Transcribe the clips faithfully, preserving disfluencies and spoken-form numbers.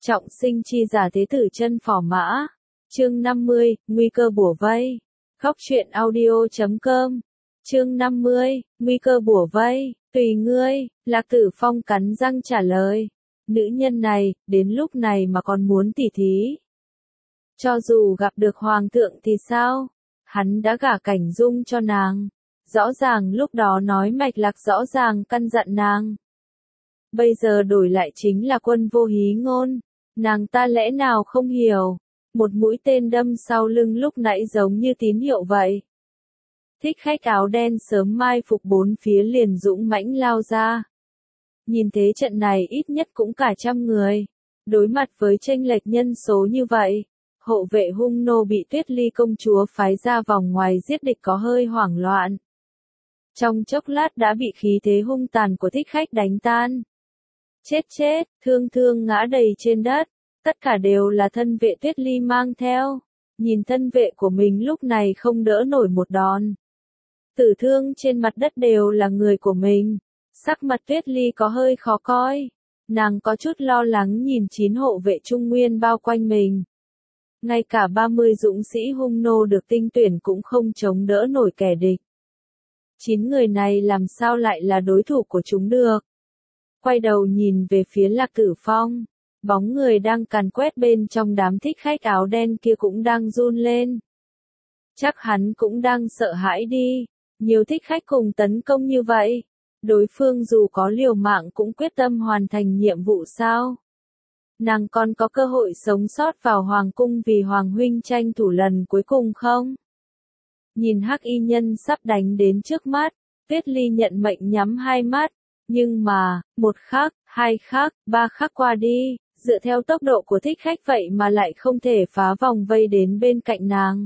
Trọng sinh chi giả thế tử chân phò mã. Chương năm mươi, nguy cơ bủa vây. Góc truyện audio chấm com. Chương năm mươi, nguy cơ bủa vây, tùy ngươi, Lạc Tử Phong cắn răng trả lời. Nữ nhân này, đến lúc này mà còn muốn tỉ thí. Cho dù gặp được hoàng thượng thì sao? Hắn đã gả Cảnh Dung cho nàng. Rõ ràng lúc đó nói mạch lạc rõ ràng căn dặn nàng. Bây giờ đổi lại chính là Quân Vô Hí Ngôn. Nàng ta lẽ nào không hiểu? Một mũi tên đâm sau lưng lúc nãy giống như tín hiệu vậy. Thích khách áo đen sớm mai phục bốn phía liền dũng mãnh lao ra. Nhìn thế trận này ít nhất cũng cả trăm người. Đối mặt với chênh lệch nhân số như vậy, hộ vệ hung nô bị Tuyết Ly công chúa phái ra vòng ngoài giết địch có hơi hoảng loạn. Trong chốc lát đã bị khí thế hung tàn của thích khách đánh tan. Chết chết, thương thương ngã đầy trên đất, tất cả đều là thân vệ Tuyết Ly mang theo. Nhìn thân vệ của mình lúc này không đỡ nổi một đòn. Tử thương trên mặt đất đều là người của mình. Sắc mặt Tuyết Ly có hơi khó coi. Nàng có chút lo lắng nhìn chín hộ vệ trung nguyên bao quanh mình. Ngay cả ba mươi dũng sĩ hung nô được tinh tuyển cũng không chống đỡ nổi kẻ địch. Chín người này làm sao lại là đối thủ của chúng được? Quay đầu nhìn về phía Lạc Tử Phong. Bóng người đang càn quét bên trong đám thích khách áo đen kia cũng đang run lên. Chắc hắn cũng đang sợ hãi đi. Nhiều thích khách cùng tấn công như vậy. Đối phương dù có liều mạng cũng quyết tâm hoàn thành nhiệm vụ sao? Nàng còn có cơ hội sống sót vào hoàng cung vì hoàng huynh tranh thủ lần cuối cùng không? Nhìn hắc y nhân sắp đánh đến trước mắt, Tuyết Ly nhận mệnh nhắm hai mắt. Nhưng mà, một khắc, hai khắc, ba khắc qua đi, dựa theo tốc độ của thích khách vậy mà lại không thể phá vòng vây đến bên cạnh nàng.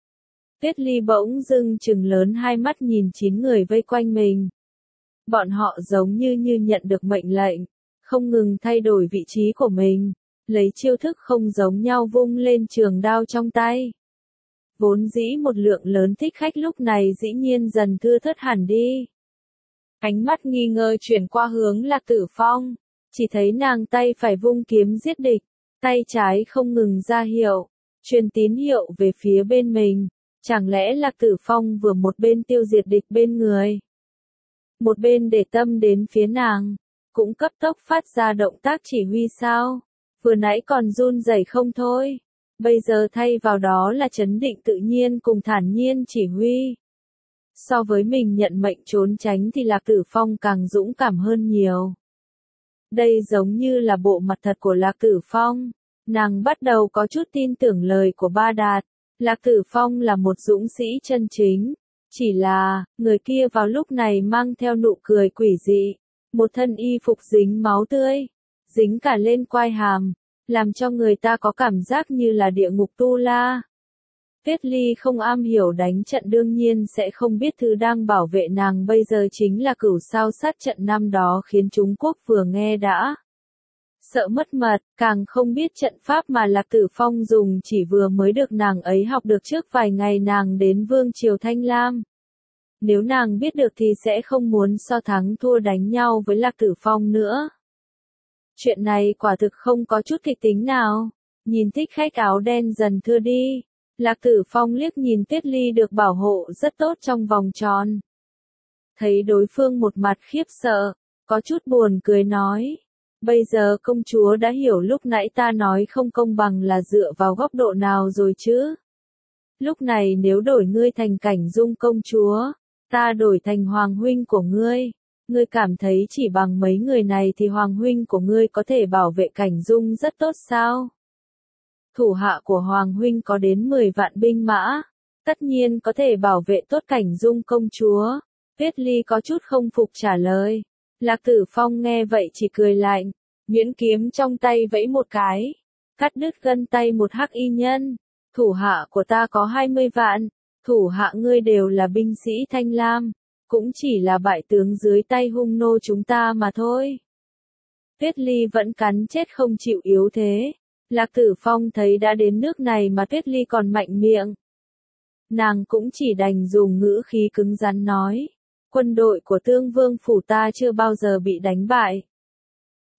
Tuyết Ly bỗng dưng trừng lớn hai mắt nhìn chín người vây quanh mình. Bọn họ giống như như nhận được mệnh lệnh, không ngừng thay đổi vị trí của mình, lấy chiêu thức không giống nhau vung lên trường đao trong tay. Vốn dĩ một lượng lớn thích khách lúc này dĩ nhiên dần thưa thớt hẳn đi. Ánh mắt nghi ngờ chuyển qua hướng Lạc Tử Phong, chỉ thấy nàng tay phải vung kiếm giết địch, tay trái không ngừng ra hiệu, truyền tín hiệu về phía bên mình. Chẳng lẽ Lạc Tử Phong vừa một bên tiêu diệt địch bên người, một bên để tâm đến phía nàng, cũng cấp tốc phát ra động tác chỉ huy sao? Vừa nãy còn run rẩy không thôi, bây giờ thay vào đó là trấn định tự nhiên cùng thản nhiên chỉ huy. So với mình nhận mệnh trốn tránh thì Lạc Tử Phong càng dũng cảm hơn nhiều. Đây giống như là bộ mặt thật của Lạc Tử Phong. Nàng bắt đầu có chút tin tưởng lời của Ba Đạt. Lạc Tử Phong là một dũng sĩ chân chính. Chỉ là, người kia vào lúc này mang theo nụ cười quỷ dị. Một thân y phục dính máu tươi. Dính cả lên quai hàm. Làm cho người ta có cảm giác như là địa ngục tu la. Tuyết Ly không am hiểu đánh trận đương nhiên sẽ không biết thứ đang bảo vệ nàng bây giờ chính là cửu sao sát trận năm đó khiến Trung Quốc vừa nghe đã sợ mất mật, càng không biết trận pháp mà Lạc Tử Phong dùng chỉ vừa mới được nàng ấy học được trước vài ngày nàng đến Vương Triều Thanh Lam. Nếu nàng biết được thì sẽ không muốn so thắng thua đánh nhau với Lạc Tử Phong nữa. Chuyện này quả thực không có chút kịch tính nào. Nhìn thích khách áo đen dần thưa đi. Lạc Tử Phong liếc nhìn Tuyết Ly được bảo hộ rất tốt trong vòng tròn. Thấy đối phương một mặt khiếp sợ, có chút buồn cười nói. Bây giờ công chúa đã hiểu lúc nãy ta nói không công bằng là dựa vào góc độ nào rồi chứ? Lúc này nếu đổi ngươi thành Cảnh Dung công chúa, ta đổi thành hoàng huynh của ngươi. Ngươi cảm thấy chỉ bằng mấy người này thì hoàng huynh của ngươi có thể bảo vệ Cảnh Dung rất tốt sao? Thủ hạ của Hoàng huynh có đến mười vạn binh mã, tất nhiên có thể bảo vệ tốt Cảnh Dung công chúa. Tuyết Ly có chút không phục trả lời. Lạc Tử Phong nghe vậy chỉ cười lạnh, nhuyễn kiếm trong tay vẫy một cái, cắt đứt gân tay một hắc y nhân. Thủ hạ của ta có hai mươi vạn, thủ hạ ngươi đều là binh sĩ Thanh Lam, cũng chỉ là bại tướng dưới tay hung nô chúng ta mà thôi. Tuyết Ly vẫn cắn chết không chịu yếu thế. Lạc Tử Phong thấy đã đến nước này mà Tuyết Ly còn mạnh miệng. Nàng cũng chỉ đành dùng ngữ khí cứng rắn nói. Quân đội của Tương Vương phủ ta chưa bao giờ bị đánh bại.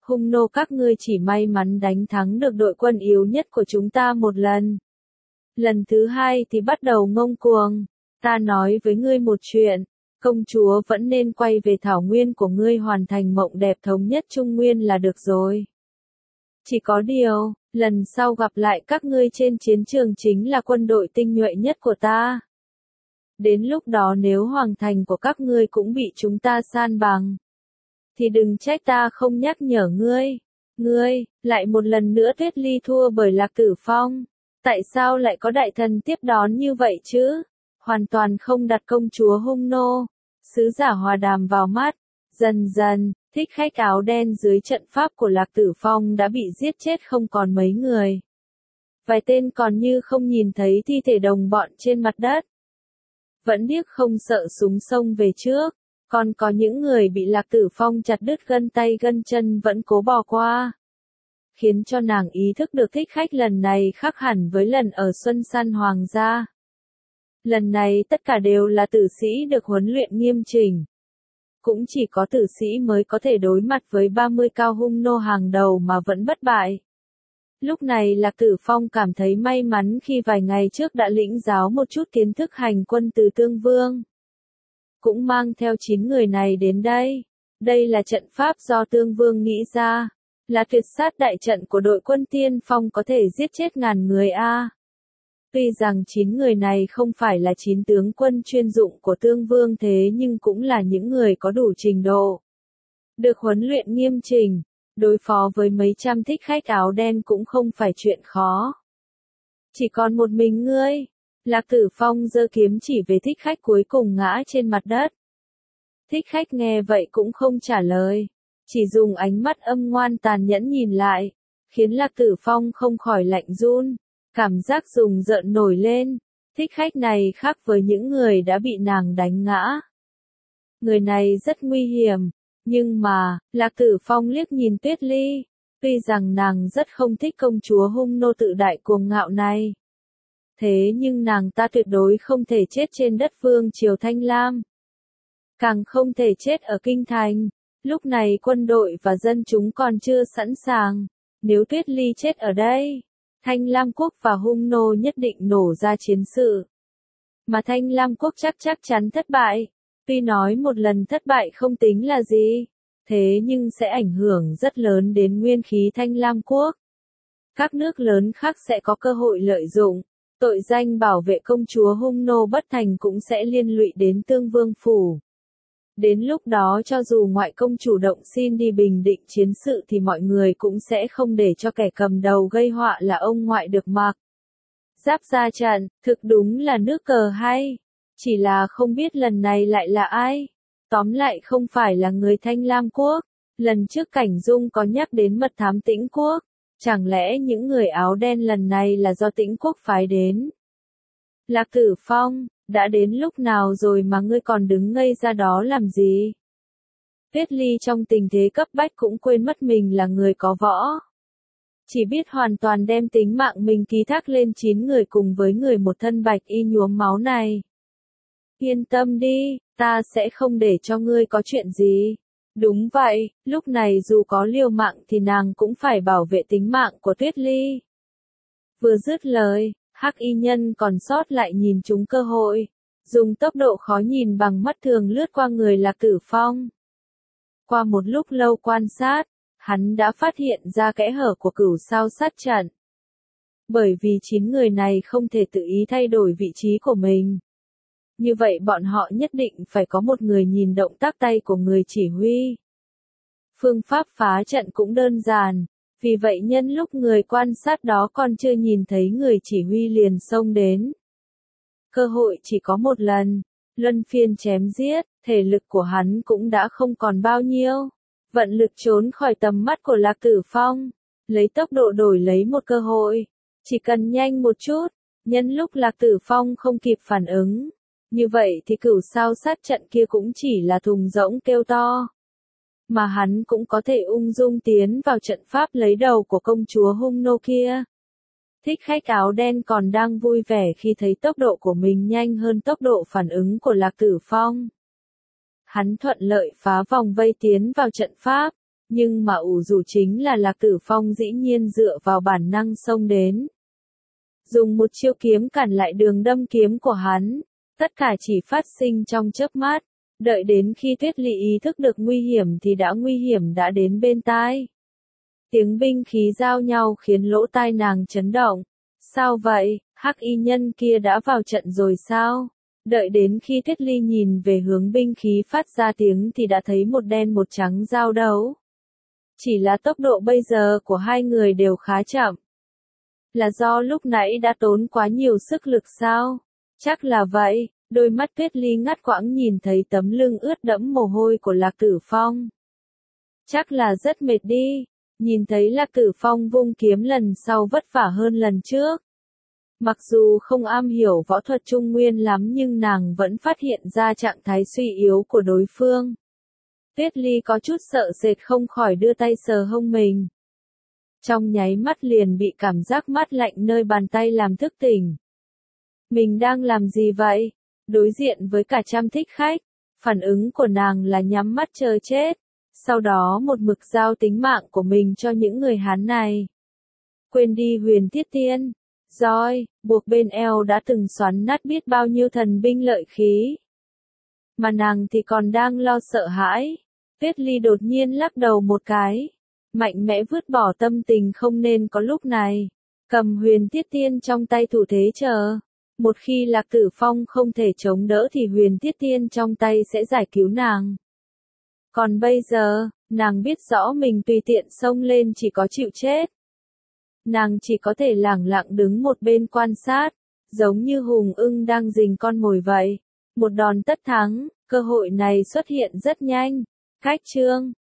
hung nô các ngươi chỉ may mắn đánh thắng được đội quân yếu nhất của chúng ta một lần. Lần thứ hai thì bắt đầu ngông cuồng. Ta nói với ngươi một chuyện, công chúa vẫn nên quay về thảo nguyên của ngươi hoàn thành mộng đẹp thống nhất Trung Nguyên là được rồi. Chỉ có điều, lần sau gặp lại các ngươi trên chiến trường chính là quân đội tinh nhuệ nhất của ta. Đến lúc đó nếu hoàng thành của các ngươi cũng bị chúng ta san bằng, thì đừng trách ta không nhắc nhở ngươi. Ngươi, lại một lần nữa Tuyết Ly thua bởi Lạc Tử Phong. Tại sao lại có đại thần tiếp đón như vậy chứ? Hoàn toàn không đặt công chúa hung nô, sứ giả hòa đàm vào mắt. Dần dần, thích khách áo đen dưới trận pháp của Lạc Tử Phong đã bị giết chết không còn mấy người. Vài tên còn như không nhìn thấy thi thể đồng bọn trên mặt đất. Vẫn điếc không sợ súng xông về trước. Còn có những người bị Lạc Tử Phong chặt đứt gân tay gân chân vẫn cố bò qua. Khiến cho nàng ý thức được thích khách lần này khác hẳn với lần ở Xuân San Hoàng gia. Lần này tất cả đều là tử sĩ được huấn luyện nghiêm chỉnh. Cũng chỉ có tử sĩ mới có thể đối mặt với ba mươi cao hung nô hàng đầu mà vẫn bất bại. Lúc này Lạc Tử Phong cảm thấy may mắn khi vài ngày trước đã lĩnh giáo một chút kiến thức hành quân từ Tương Vương. Cũng mang theo chín người này đến đây. Đây là trận pháp do Tương Vương nghĩ ra. Là tuyệt sát đại trận của đội quân tiên phong có thể giết chết ngàn người a. Tuy rằng chín người này không phải là chín tướng quân chuyên dụng của Tương Vương thế nhưng cũng là những người có đủ trình độ. Được huấn luyện nghiêm chỉnh, đối phó với mấy trăm thích khách áo đen cũng không phải chuyện khó. Chỉ còn một mình ngươi. Lạc Tử Phong giơ kiếm chỉ về thích khách cuối cùng ngã trên mặt đất. Thích khách nghe vậy cũng không trả lời, chỉ dùng ánh mắt âm ngoan tàn nhẫn nhìn lại, khiến Lạc Tử Phong không khỏi lạnh run, cảm giác rùng rợn nổi lên. Thích khách này khác với những người đã bị nàng đánh ngã. Người này rất nguy hiểm, nhưng mà, Lạc Tử Phong liếc nhìn Tuyết Ly, tuy rằng nàng rất không thích công chúa hung nô tự đại cuồng ngạo này. Thế nhưng nàng ta tuyệt đối không thể chết trên đất vương triều Thanh Lam. Càng không thể chết ở kinh thành. Lúc này quân đội và dân chúng còn chưa sẵn sàng. Nếu Tuyết Ly chết ở đây, Thanh Lam quốc và hung nô nhất định nổ ra chiến sự. Mà Thanh Lam quốc chắc chắc chắn thất bại. Tuy nói một lần thất bại không tính là gì, thế nhưng sẽ ảnh hưởng rất lớn đến nguyên khí Thanh Lam quốc. Các nước lớn khác sẽ có cơ hội lợi dụng. Tội danh bảo vệ công chúa hung nô bất thành cũng sẽ liên lụy đến Tương Vương phủ. Đến lúc đó cho dù ngoại công chủ động xin đi bình định chiến sự thì mọi người cũng sẽ không để cho kẻ cầm đầu gây họa là ông ngoại được mặc. Giáp ra trận, thực đúng là nước cờ hay. Chỉ là không biết lần này lại là ai. Tóm lại không phải là người Thanh Lam quốc. Lần trước Cảnh Dung có nhắc đến mật thám Tĩnh quốc. Chẳng lẽ những người áo đen lần này là do Tĩnh quốc phái đến? Lạc Tử Phong, đã đến lúc nào rồi mà ngươi còn đứng ngây ra đó làm gì? Tuyết Ly trong tình thế cấp bách cũng quên mất mình là người có võ. Chỉ biết hoàn toàn đem tính mạng mình ký thác lên chín người cùng với người một thân bạch y nhuốm máu này. Yên tâm đi, ta sẽ không để cho ngươi có chuyện gì. Đúng vậy, lúc này dù có liều mạng thì nàng cũng phải bảo vệ tính mạng của Tuyết Ly. Vừa dứt lời, hắc y nhân còn sót lại nhìn trúng cơ hội, dùng tốc độ khó nhìn bằng mắt thường lướt qua người Lạc Tử Phong. Qua một lúc lâu quan sát, hắn đã phát hiện ra kẽ hở của cửu sao sát trận. Bởi vì chín người này không thể tự ý thay đổi vị trí của mình. Như vậy bọn họ nhất định phải có một người nhìn động tác tay của người chỉ huy. Phương pháp phá trận cũng đơn giản, vì vậy nhân lúc người quan sát đó còn chưa nhìn thấy người chỉ huy liền xông đến. Cơ hội chỉ có một lần, luân phiên chém giết, thể lực của hắn cũng đã không còn bao nhiêu. Vận lực trốn khỏi tầm mắt của Lạc Tử Phong, lấy tốc độ đổi lấy một cơ hội. Chỉ cần nhanh một chút, nhân lúc Lạc Tử Phong không kịp phản ứng. Như vậy thì cửu sao sát trận kia cũng chỉ là thùng rỗng kêu to. Mà hắn cũng có thể ung dung tiến vào trận pháp lấy đầu của công chúa hung nô kia. Thích khách áo đen còn đang vui vẻ khi thấy tốc độ của mình nhanh hơn tốc độ phản ứng của Lạc Tử Phong. Hắn thuận lợi phá vòng vây tiến vào trận pháp, Nhưng mà ủ rủ chính là Lạc Tử Phong dĩ nhiên dựa vào bản năng xông đến. Dùng một chiêu kiếm cản lại đường đâm kiếm của hắn, tất cả chỉ phát sinh trong chớp mắt, đợi đến khi Tuyết Ly ý thức được nguy hiểm thì đã nguy hiểm đã đến bên tai. Tiếng binh khí giao nhau khiến lỗ tai nàng chấn động. Sao vậy, hắc y nhân kia đã vào trận rồi sao? Đợi đến khi Tuyết Ly nhìn về hướng binh khí phát ra tiếng thì đã thấy một đen một trắng giao đấu. Chỉ là tốc độ bây giờ của hai người đều khá chậm. Là do lúc nãy đã tốn quá nhiều sức lực sao? Chắc là vậy, đôi mắt Tuyết Ly ngắt quãng nhìn thấy tấm lưng ướt đẫm mồ hôi của Lạc Tử Phong. Chắc là rất mệt đi, nhìn thấy Lạc Tử Phong vung kiếm lần sau vất vả hơn lần trước. Mặc dù không am hiểu võ thuật Trung Nguyên lắm nhưng nàng vẫn phát hiện ra trạng thái suy yếu của đối phương. Tuyết Ly có chút sợ sệt không khỏi đưa tay sờ hông mình. Trong nháy mắt liền bị cảm giác mát lạnh nơi bàn tay làm thức tỉnh. Mình đang làm gì vậy? Đối diện với cả trăm thích khách, phản ứng của nàng là nhắm mắt chờ chết, sau đó một mực giao tính mạng của mình cho những người Hán này. Quên đi Huyền Thiết Tiên, roi, buộc bên eo đã từng xoắn nát biết bao nhiêu thần binh lợi khí. Mà nàng thì còn đang lo sợ hãi. Tuyết Ly đột nhiên lắc đầu một cái, mạnh mẽ vứt bỏ tâm tình không nên có lúc này, cầm Huyền Thiết Tiên trong tay thủ thế chờ. Một khi Lạc Tử Phong không thể chống đỡ thì Huyền Thiết Tiên trong tay sẽ giải cứu nàng. Còn bây giờ, nàng biết rõ mình tùy tiện xông lên chỉ có chịu chết. Nàng chỉ có thể lẳng lặng đứng một bên quan sát, giống như hùng ưng đang rình con mồi vậy. Một đòn tất thắng, cơ hội này xuất hiện rất nhanh. Cách chương